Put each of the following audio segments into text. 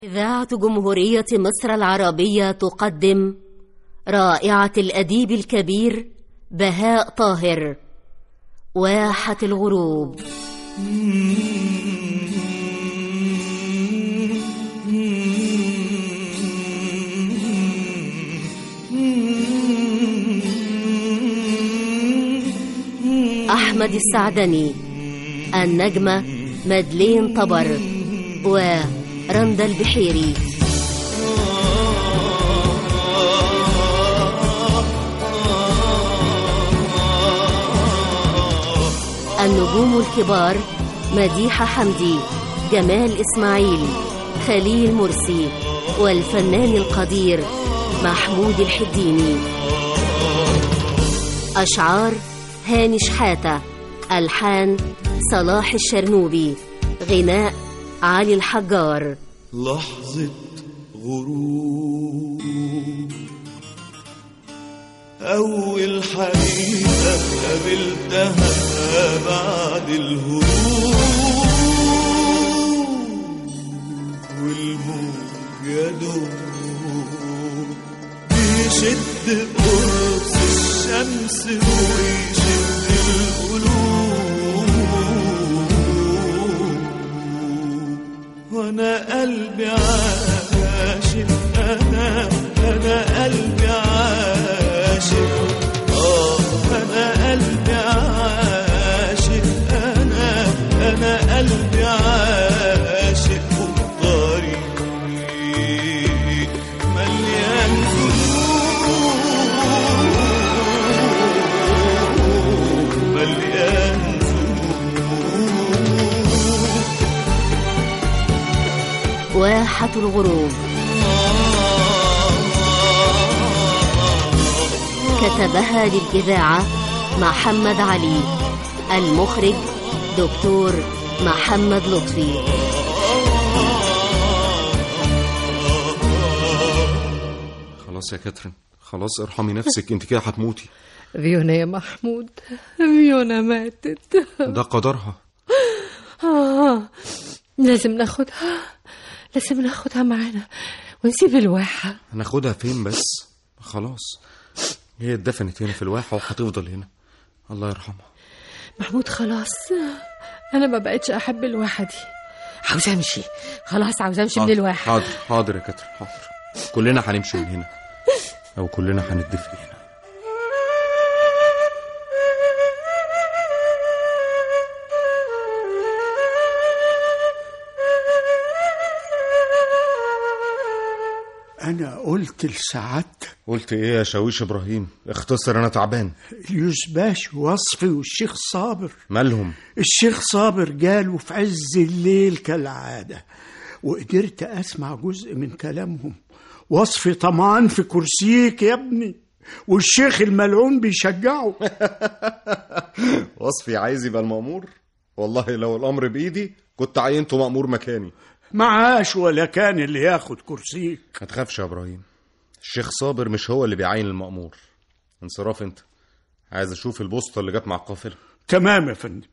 إذاعة جمهورية مصر العربية تقدم رائعة الأديب الكبير بهاء طاهر، واحة الغروب. أحمد السعدني، النجمة مدلين طبر ورندا البحيري. النجوم الكبار: مديحة حمدي، جمال إسماعيل، خليل مرسي، والفنان القدير محمود الحديني. أشعار: هاني شحاتة، ألحان صلاح الشرنوبي، غناء علي الحجار. لحظة غروب، أول حقيقة قابلتها بعد الهروب، والموج يدوب بيشد قرص الشمس ويشد القلوب، وانا قلبي عاشق، انا قلبي عاشق، انا قلبي عاشق، انا قلبي عاشق، والطريق مليان ذنوب، مليان ذنوب. واحة الغروب كتبها للإذاعة محمد علي، المخرج دكتور محمد لطفي. خلاص يا كاترين، خلاص ارحمي نفسك، انت كده هتموتي. فيونا يا محمود، فيونا ماتت. ده قدرها. لازم ناخدها معانا ونسيب الواحة. هناخدها فين بس؟ خلاص هي اتدفنت هنا في الواحة وهتفضل هنا، الله يرحمها. محمود خلاص، انا ما بقتش احب الواحة دي، عاوزة امشي خلاص، عاوزة امشي من الواحة. حاضر يا كاترين، حاضر. كلنا هنمشي من هنا، او كلنا هندفن هنا. أنا قلت لسعادتك. قلت إيه يا شاويش إبراهيم؟ اختصر، أنا تعبان. اليوسباش وصفي والشيخ صابر مالهم؟ الشيخ صابر جاله في عز الليل كالعادة، وقدرت أسمع جزء من كلامهم. وصفي طمعان في كرسيك يا ابني، والشيخ الملعون بيشجعه. وصفي عايز يبقى المأمور؟ والله لو الأمر بإيدي كنت عينته مأمور مكاني. معاش ولا كان اللي ياخد كرسيك. ما تخافش يا إبراهيم، الشيخ صابر مش هو اللي بيعين المأمور. انصراف انت، عايز اشوف البوسطة اللي جت مع القافلة. تمام يا فندم.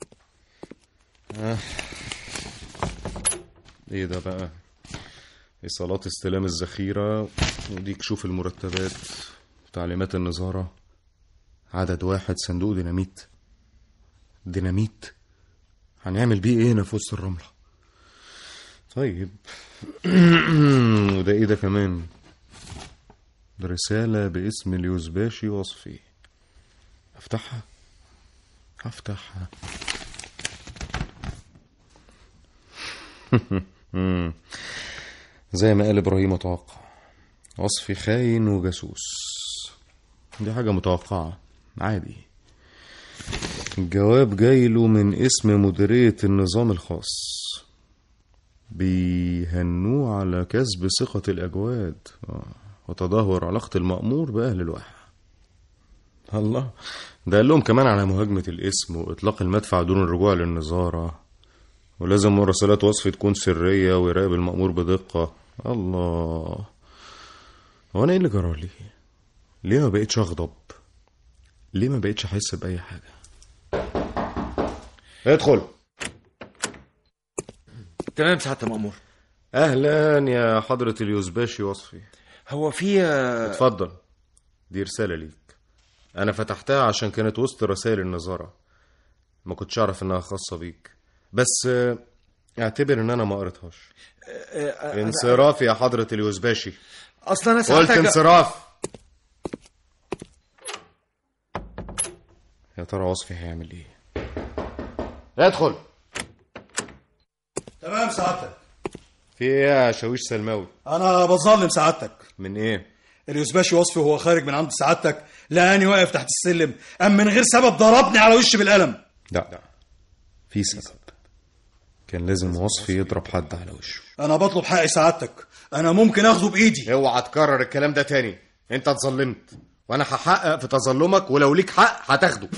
ايه ده بقى؟ ايصالات استلام الذخيرة، وديك شوف المرتبات، تعليمات النظارة، عدد 1، صندوق ديناميت. هنعمل بيه ايه هنا في وسط الرملة؟ طيب. وده ايه ده كمان؟ رسالة باسم اليوسباشي وصفي. هفتحها. زي ما قال إبراهيم اتوقع، وصفي خاين وجاسوس، دي حاجة متوقعة عادي. الجواب جايله من اسم مديرية النظام الخاص، بيهنوه على كسب ثقة الأجواد وتدهور علاقة المأمور بأهل الواحة. الله، ده قال لهم كمان على مهاجمة الاسم وإطلاق المدفع دون الرجوع للنظارة، ولازم مراسلات وصفي تكون سرية ويراقب المأمور بدقة. الله، هو أنا إيه اللي جرالي؟ ليه ما بقيتش أغضب؟ ليه ما بقيتش أحس بأي حاجة؟ ادخل. تمام سعادة المأمور. اهلا يا حضرة اليوزباشي وصفي. هو في اتفضل، دي رسالة ليك. انا فتحتها عشان كانت وسط رسائل النظارة، ما كنتش اعرف انها خاصة بيك، بس اعتبر ان انا ما قريتهاش. انصراف يا حضرة اليوزباشي. اصلا انا قلت انصراف. يا ترى وصفي هيعمل ايه؟ ادخل. تمام سعادتك. في ايه يا شاويش سلماوي؟ انا بظلم سعادتك. من ايه؟ اليوزباشي وصفي وهو خارج من عند سعادتك لقاني واقف تحت السلم، قام من غير سبب ضربني على وشي بالقلم. لا في سبب، كان لازم وصفي يضرب حد على وشه. انا بطلب حقي سعادتك، انا ممكن اخده بايدي. اوعى تكرر الكلام ده تاني، انت اتظلمت وانا هحقق في تظلمك، ولو ليك حق هتاخده.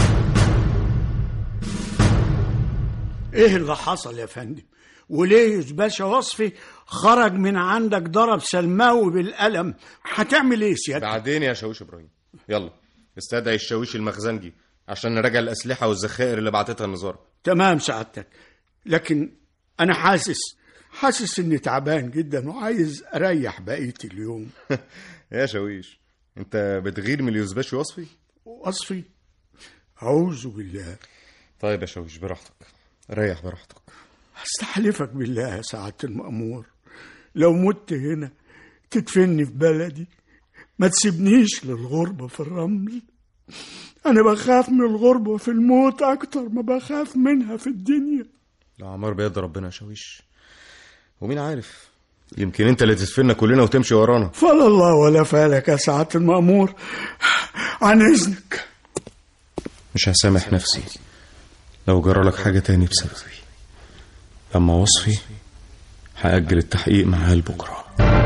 ايه اللي حصل يا فندم؟ وليه يوزباشا وصفي خرج من عندك ضرب سلماوي بالقلم؟ هتعمل ايه سيادتك؟ بعدين يا شاويش ابراهيم، يلا استدعي الشاويش المخزنجي عشان نراجع الاسلحه والذخائر اللي بعتتها النظاره. تمام سعادتك، لكن انا حاسس اني تعبان جدا وعايز اريح بقيه اليوم. يا شاويش، انت بتغير من اليوزباشي وصفي؟ وصفي؟ اعوذ بالله. طيب يا شاويش براحتك، ريح براحتك. استحلفك بالله يا سعادة المأمور، لو مت هنا تدفني في بلدي، ما تسيبنيش للغربة في الرمل. أنا بخاف من الغربة في الموت أكتر ما بخاف منها في الدنيا. الأعمار بيد ربنا يا شاويش، ومين عارف يمكن أنت اللي تدفننا كلنا وتمشي ورانا. فلا الله ولا فالك يا سعادة المأمور، عن إذنك. مش هسامح نفسي لو جرى لك حاجة تاني بسببي. أما وصفي هأجل التحقيق معاه لبكرة.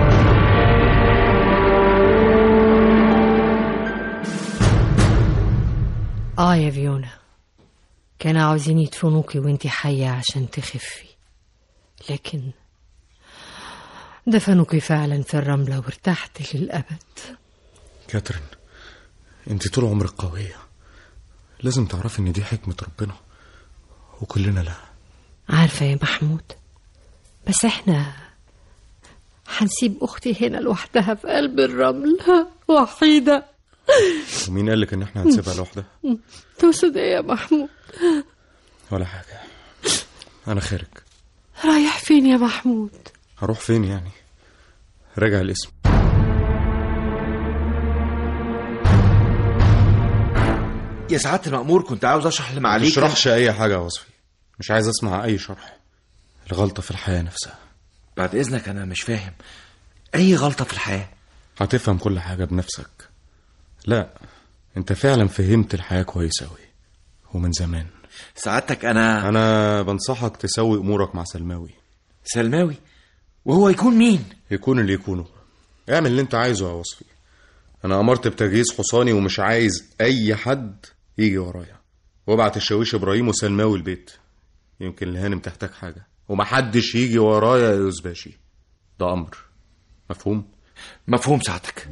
يا فيونا، كانوا عاوزين يدفنوكي وانتي حية عشان تخفي، لكن دفنوكي فعلا في الرملة وارتحت للأبد. كاترين، انت طول عمرك قوية، لازم تعرفي ان دي حكمة ربنا وكلنا لا. عارفة يا محمود، بس احنا هنسيب اختي هنا لوحدها في قلب الرمل وحيدة. ومين قال لك ان احنا هنسيبها لوحدها؟ تقصد ايه يا محمود؟ ولا حاجة، انا خارج. رايح فين يا محمود؟ هروح فين يعني؟ راجع الاسم. يا سعادة المأمور، كنت عاوز اشرح اللي معاليك. ما تشرحش اي حاجة يا وصفي، مش عايز اسمع اي شرح. الغلطة في الحياة نفسها. بعد اذنك، انا مش فاهم اي غلطة في الحياة. هتفهم كل حاجة بنفسك. لا، انت فعلا فهمت الحياة كويس اوي ومن زمان. سعادتك انا بنصحك تسوي امورك مع سلماوي. سلماوي؟ وهو يكون مين؟ يكون اللي يكونه. اعمل اللي انت عايزه يا وصفي. انا امرت بتجهيز حصاني ومش عايز اي حد يجي ورايا، وابعت الشاويش ابراهيم وسلماوي البيت. يمكن الهانم تحتاج حاجة، ومحدش يجي ورايا يا يوزباشي. ده امر مفهوم؟ مفهوم سعادتك.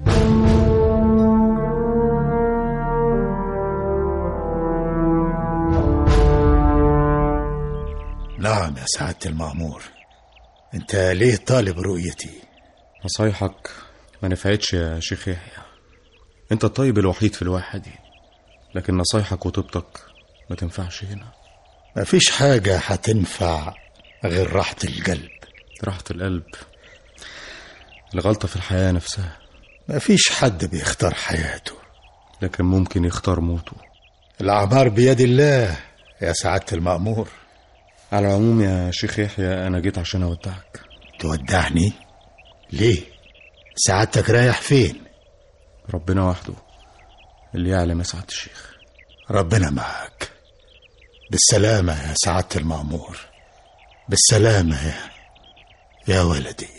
نعم يا سعادة المأمور، انت ليه طالب رؤيتي؟ نصايحك ما نفعتش يا شيخ يحيى، انت الطيب الوحيد في الواحة دي، لكن نصايحك وطيبتك ما تنفعش هنا. مفيش حاجة هتنفع غير راحة القلب. راحة القلب؟ الغلطة في الحياة نفسها. مفيش حد بيختار حياته، لكن ممكن يختار موته. الأعمار بيد الله يا سعادة المأمور. على العموم يا شيخ يحيى، أنا جيت عشان أودعك. تودعني؟ ليه؟ سعادتك رايح فين؟ ربنا وحده اللي يعلم يا سعادة الشيخ. ربنا معك. بالسلامة يا سعادة المأمور، بالسلامة يا ولدي.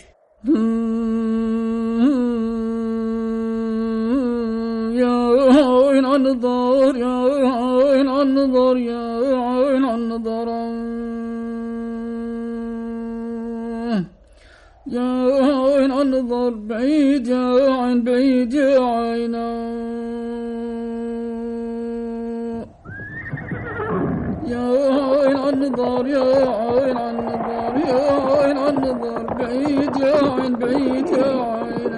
يا عين النظر، يا عين النظر، يا عين النظر، يا عين النظر، بعيد يا عين، بعيد يا عين، يا عين النظر، يا عين النظر، عين عن نظر بعيد يا عين بعيد يا عين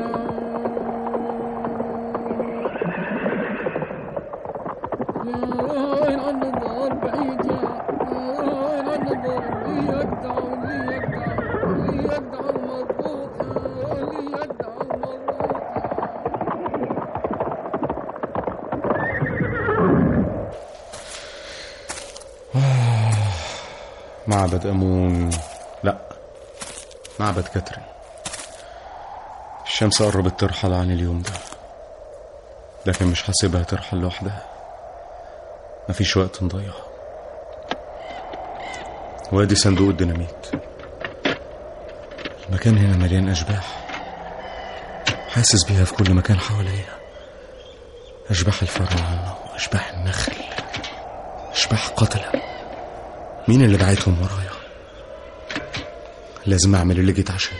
عين عن نظر بعيد يا عين عن نظر لي يقطع لي يقطع لي يقطع المضبوط لي يقطع المضبوط. معبد أمون، لا، معبد كاترين. الشمس قربت ترحل عن اليوم ده، لكن مش هسيبها ترحل لوحدها. مفيش وقت نضيعه. وادي صندوق الديناميت. المكان هنا مليان أشباح، حاسس بيها في كل مكان حواليا. أشباح الفراعنة وأشباح النخل، أشباح قتلة. مين اللي بعتهم ورايا؟ لازم أعمل اللي جيت عشان.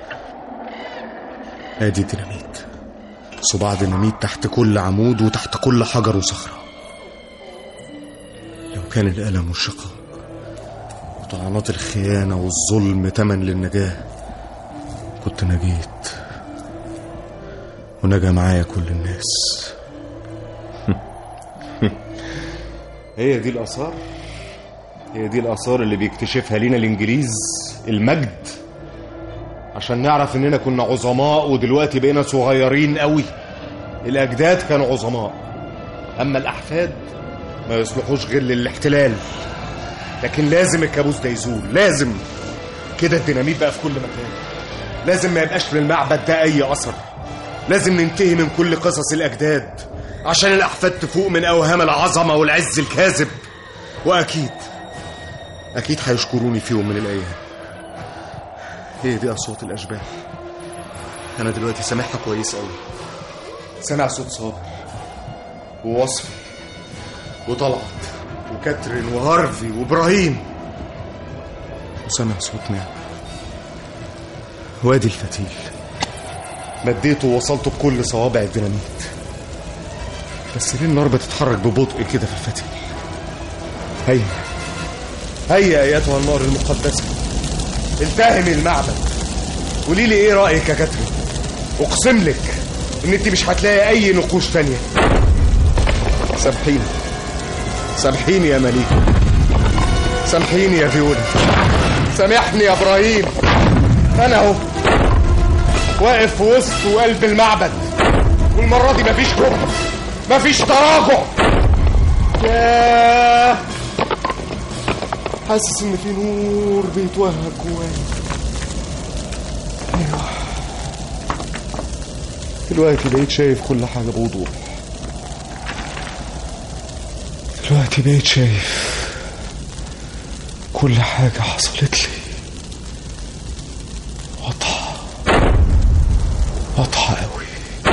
ادي الديناميت، صباع ديناميت تحت كل عمود وتحت كل حجر وصخرة. لو كان الألم والشقاء وطعنات الخيانة والظلم تمن للنجاة كنت نجيت، ونجا معايا كل الناس. هي دي الآثار، هي دي الآثار اللي بيكتشفها لينا الإنجليز، المجد، عشان نعرف إننا كنا عظماء ودلوقتي بقينا صغيرين قوي. الأجداد كانوا عظماء، أما الأحفاد ما يصلحوش غير للاحتلال. لكن لازم الكابوس ده يزول، لازم. كده الديناميت بقى في كل مكان. لازم ما يبقاش للمعبد ده أي أثر. لازم ننتهي من كل قصص الأجداد عشان الأحفاد تفوق من أوهام العظمة والعز الكاذب. وأكيد هيشكروني في يوم من الأيام. هي دي أصوات الأشباح. أنا دلوقتي سامعها كويس أوي. سامع صوت صابر ووصفي وطلعت وكاترين وهارفي وإبراهيم، وسامع صوت نعم. وادي الفتيل، مديته ووصلته بكل صوابع الديناميت. بس ليه النار بتتحرك ببطء كده في الفتيل؟ هيا أيتها النار المقدسة، التهمي المعبد. قولي لي ايه رأيك يا كاترين؟ اقسم لك ان انت مش هتلاقي اي نقوش تانية. سامحيني يا مليكة، سامحيني يا فيولا، سامحني يا ابراهيم. انا اهو واقف في وسط وقلب المعبد، والمرة دي مفيش جبن، مفيش تراجع. ياه، حاسس ان في نور بيتوهج جوايا. ايوه، دلوقتي بقيت شايف كل حاجة بوضوح. دلوقتي بقيت شايف كل حاجة حصلت لي واضحة قوي.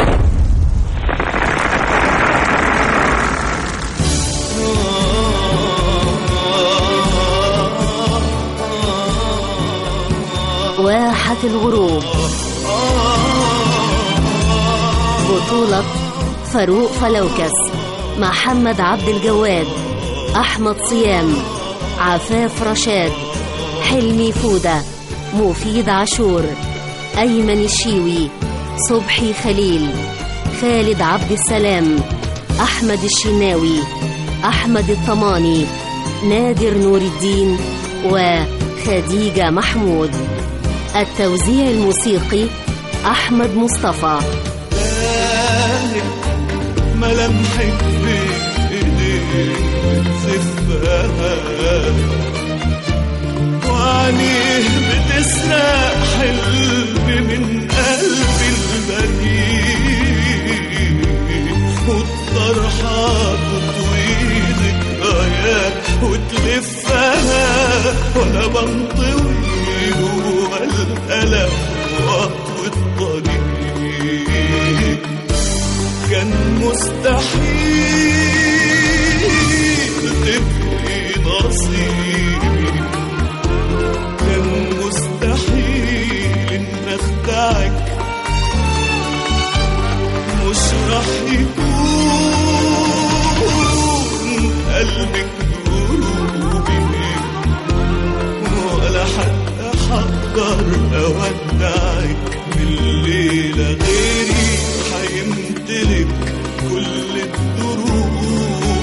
واحة الغروب، بطولة فاروق فلوكس، محمد عبد الجواد، أحمد صيام، عفاف رشاد، حلمي فودة، مفيد عاشور، أيمن الشيوي، صبحي خليل، خالد عبد السلام، أحمد الشناوي، أحمد الطماني، نادر نور الدين، وخديجة محمود. التوزيع الموسيقي أحمد مصطفى. ملامحك بإيديك بتزفها، وعينيه بتسرق حلمي من قلبي البريء، والطرحة تطوي ذكريات وتلفها، وأنا بنطوي جوا الألم وأطوي الطريق. كان مستحيل تبقي نصيبي، كان مستحيل إن أخدعك، مش رح يكون قلبك دروبي، ولا حتى بفكر أودعك من الليلة، غيري هيمتلك كل الدروب،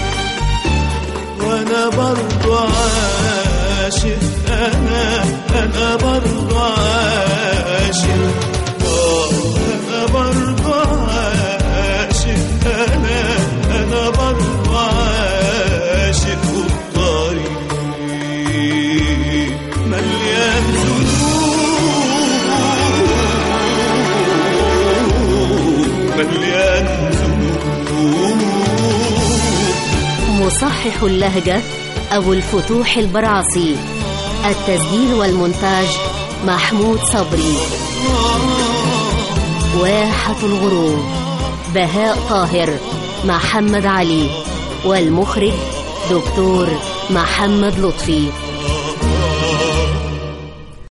وأنا برضو عاشق، أنا برضو عاشق، أنا برضو عاشق، أنا برضو عاشق، والطريق مليان ذنوب، مليان ذنوب. مصحح اللهجة أبو الفتوح البرعصي، التسجيل والمونتاج محمود صبري، واحة الغروب بهاء طاهر، محمد علي، والمخرج دكتور محمد لطفي.